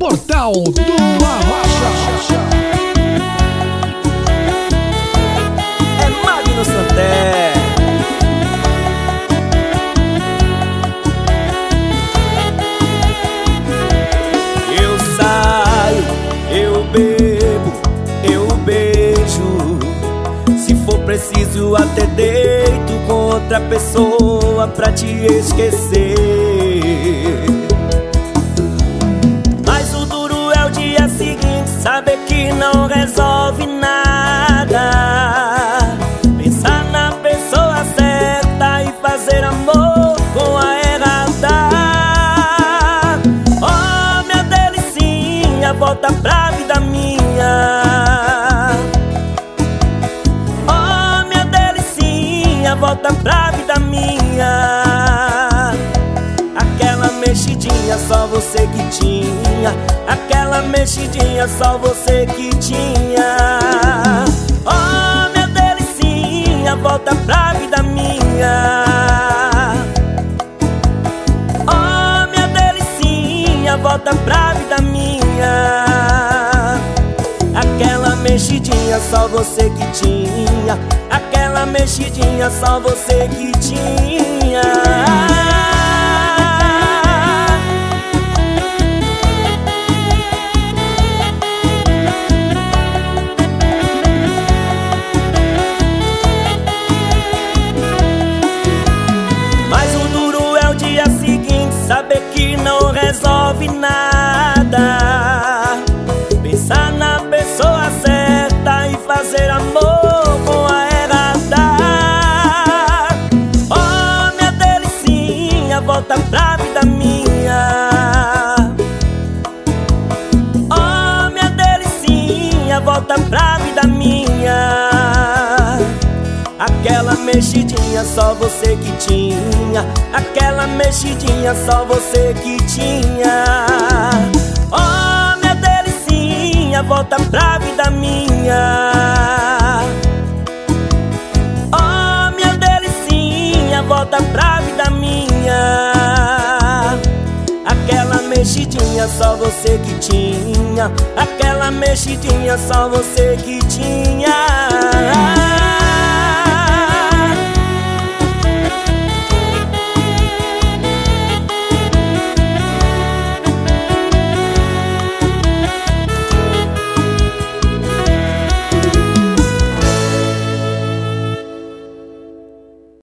Portal do Arrocha. É Magno Santé. Eu saio, eu bebo, eu beijo. Se for preciso até deito com outra pessoa pra te esquecer. Mas o duro é o dia seguinte, saber que não resolve nada. Pensar na pessoa certa e fazer amor com a errada. Oh, minha delicinha, volta pra vida minha. Oh, minha delicinha, volta pra vida minha. Aquela mexidinha só você que tinha. Aquela mexidinha só você que tinha. Oh, minha delicinha, volta pra vida minha. Oh, minha delicinha, volta pra vida minha. Aquela mexidinha só você que tinha. Aquela mexidinha só você que tinha. Saber que não resolve nada. Pensar na pessoa certa e fazer amor com a errada. Oh, minha delicinha, volta pra vida minha. Oh, minha delicinha, volta pra vida minha. Aquela mexidinha só você que tinha. Aquela mexidinha só você que tinha. Oh, minha delicinha, volta pra vida minha. Oh, minha delicinha, volta pra vida minha. Aquela mexidinha só você que tinha. Aquela mexidinha só você que tinha.